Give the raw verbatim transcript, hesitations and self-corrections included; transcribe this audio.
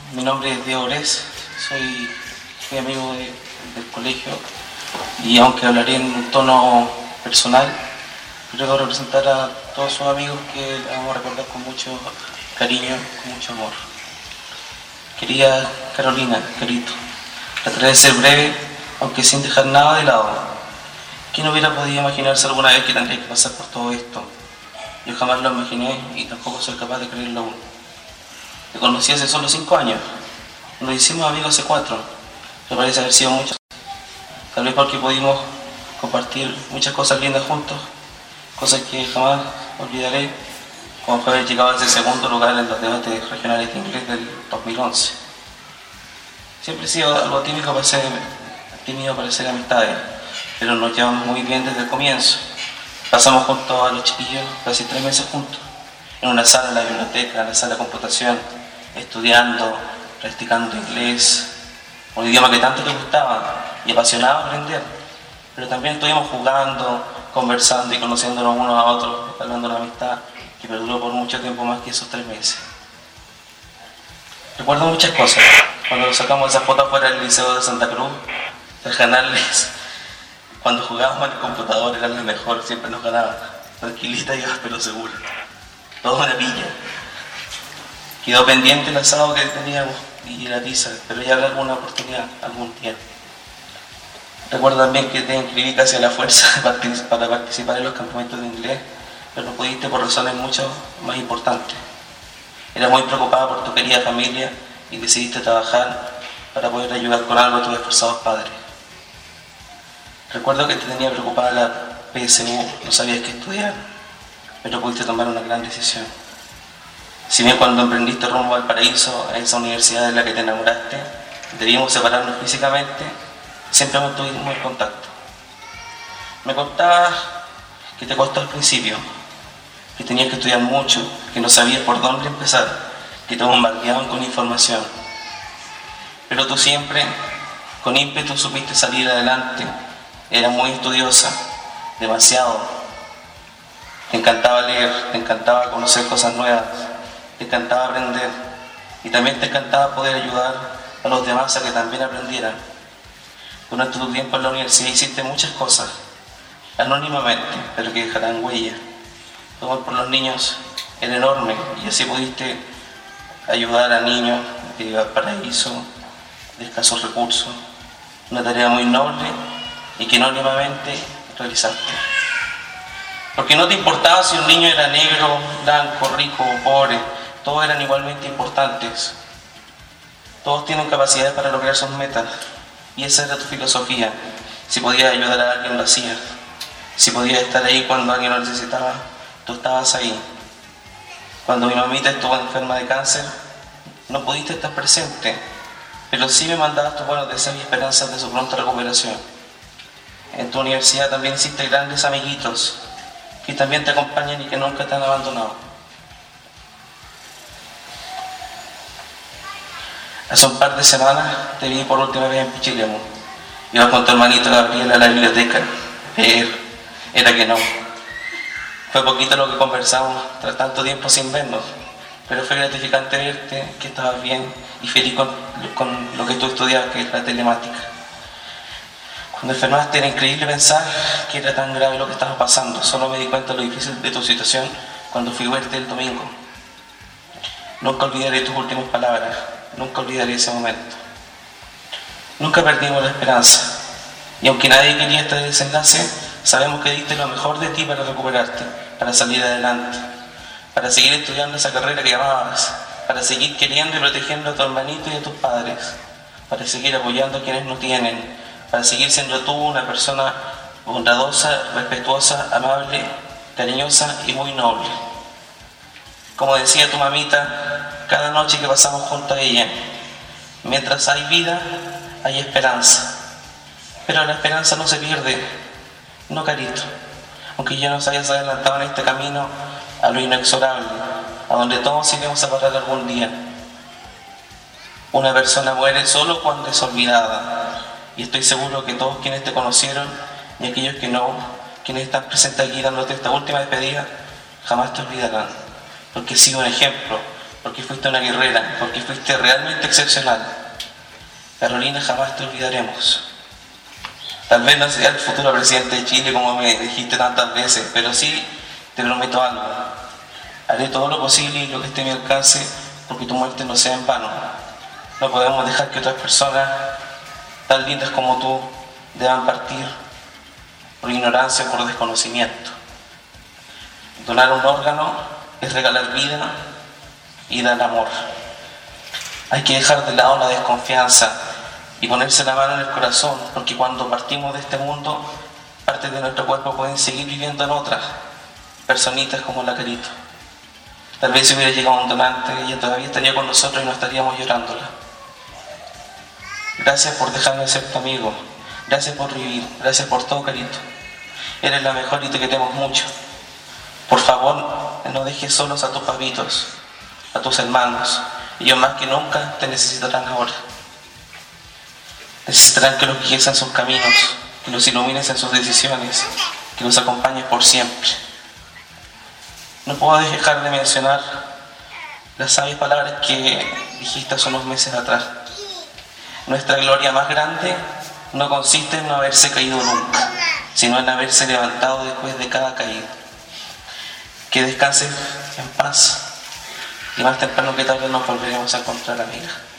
Mi nombre es Diego Gres, soy, soy amigo de, del colegio y aunque hablaré en un tono personal, quiero representar a todos sus amigos que la vamos a recordar con mucho cariño, con mucho amor. Querida Carolina, Carito, trataré de ser breve, aunque sin dejar nada de lado. ¿Quién hubiera podido imaginarse alguna vez que tendría que pasar por todo esto? Yo jamás lo imaginé y tampoco soy capaz de creerlo aún. Te conocí hace solo cinco años. Nos hicimos amigos hace cuatro. Me parece haber sido mucho. Tal vez porque pudimos compartir muchas cosas lindas juntos, cosas que jamás olvidaré, como fue haber llegado a ese segundo lugar en los debates regionales de inglés del dos mil once. Siempre he sido algo tímido para ser, tímido para ser amistades, pero nos llevamos muy bien desde el comienzo. Pasamos juntos a los chiquillos casi tres meses juntos, en una sala en la biblioteca, en la sala de computación, estudiando, practicando inglés, un idioma que tanto te gustaba y apasionaba aprender. Pero también estuvimos jugando, conversando y conociéndonos unos a otros, hablando de una amistad que perduró por mucho tiempo más que esos tres meses. Recuerdo muchas cosas. Cuando sacamos esa foto afuera del Liceo de Santa Cruz, del ganarles, cuando jugábamos en el computador era lo mejor, siempre nos ganaban, tranquilita y pero segura. Todo una pilla. Quedó pendiente el asado que teníamos y la pizza, pero ya habrá alguna oportunidad, algún día. Recuerdo también que te inscribí casi a la fuerza para participar en los campamentos de inglés, pero no pudiste por razones mucho más importantes. Eras muy preocupada por tu querida familia y decidiste trabajar para poder ayudar con algo a tus esforzados padres. Recuerdo que te tenía preocupada la P S U, no sabías qué estudiar, pero pudiste tomar una gran decisión. Si bien cuando emprendiste rumbo al paraíso, a esa universidad en la que te enamoraste, debíamos separarnos físicamente, siempre mantuvimos el contacto. Me contabas que te costó al principio, que tenías que estudiar mucho, que no sabías por dónde empezar, que te bombardeaban con información. Pero tú siempre, con ímpetu, supiste salir adelante. Eras muy estudiosa, demasiado. Te encantaba leer, te encantaba conocer cosas nuevas, te encantaba aprender y también te encantaba poder ayudar a los demás a que también aprendieran. Durante tu tiempo en la universidad hiciste muchas cosas, anónimamente, pero que dejarán huella. Tu amor por los niños era enorme y así pudiste ayudar a niños de paraíso, de escasos recursos, una tarea muy noble y que anónimamente realizaste. Porque no te importaba si un niño era negro, blanco, rico o pobre, todos eran igualmente importantes. Todos tienen capacidades para lograr sus metas y esa era tu filosofía. Si podías ayudar a alguien, lo hacías. Si podías estar ahí cuando alguien lo necesitaba, tú estabas ahí. Cuando mi mamita estuvo enferma de cáncer, no pudiste estar presente, pero sí me mandabas tus buenos deseos y esperanzas de su pronta recuperación. En tu universidad también hiciste grandes amiguitos que también te acompañan y que nunca te han abandonado. Hace un par de semanas te vi por última vez en Pichilemu. Ibas con tu hermanito Gabriel a la biblioteca. Pero era que no. Fue poquito lo que conversamos tras tanto tiempo sin vernos, pero fue gratificante verte, que estabas bien y feliz con, con lo que tú estudiabas, que es la telemática. Cuando enfermaste era increíble pensar que era tan grave lo que estaba pasando. Solo me di cuenta de lo difícil de tu situación cuando fui a verte el domingo. Nunca olvidaré tus últimas palabras, nunca olvidaré ese momento. Nunca perdimos la esperanza, y aunque nadie quería este desenlace, sabemos que diste lo mejor de ti para recuperarte, para salir adelante, para seguir estudiando esa carrera que amabas, para seguir queriendo y protegiendo a tu hermanito y a tus padres, para seguir apoyando a quienes no tienen, para seguir siendo tú una persona bondadosa, respetuosa, amable, cariñosa y muy noble. Como decía tu mamita, cada noche que pasamos junto a ella, mientras hay vida, hay esperanza. Pero la esperanza no se pierde, no, Carito, aunque ya nos hayas adelantado en este camino a lo inexorable, a donde todos iremos a parar algún día. Una persona muere solo cuando es olvidada. Y estoy seguro que todos quienes te conocieron y aquellos que no, quienes están presentes aquí dándote esta última despedida, jamás te olvidarán, porque has sido un ejemplo, porque fuiste una guerrera, porque fuiste realmente excepcional. Carolina, jamás te olvidaremos. Tal vez no sea el futuro presidente de Chile como me dijiste tantas veces, pero sí te prometo algo. Haré todo lo posible y lo que esté a mi alcance porque tu muerte no sea en vano. No podemos dejar que otras personas tan lindas como tú deban partir por ignorancia o por desconocimiento. Donar un órgano es regalar vida y dar amor. Hay que dejar de lado la desconfianza y ponerse la mano en el corazón, porque cuando partimos de este mundo, partes de nuestro cuerpo pueden seguir viviendo en otras personitas como la Carito. Tal vez si hubiera llegado un donante, ella todavía estaría con nosotros y no estaríamos llorándola. Gracias por dejarme ser tu amigo. Gracias por vivir. Gracias por todo, Carito. Eres la mejor y te queremos mucho. Por favor, no dejes solos a tus papitos, a tus hermanos. Ellos más que nunca te necesitarán ahora. Necesitarán que los guíes en sus caminos, que los ilumines en sus decisiones, que los acompañes por siempre. No puedo dejar de mencionar las sabias palabras que dijiste hace unos meses atrás. Nuestra gloria más grande no consiste en no haberse caído nunca, sino en haberse levantado después de cada caída. Que descanses en paz y más temprano que tarde nos volveremos a encontrar, amiga.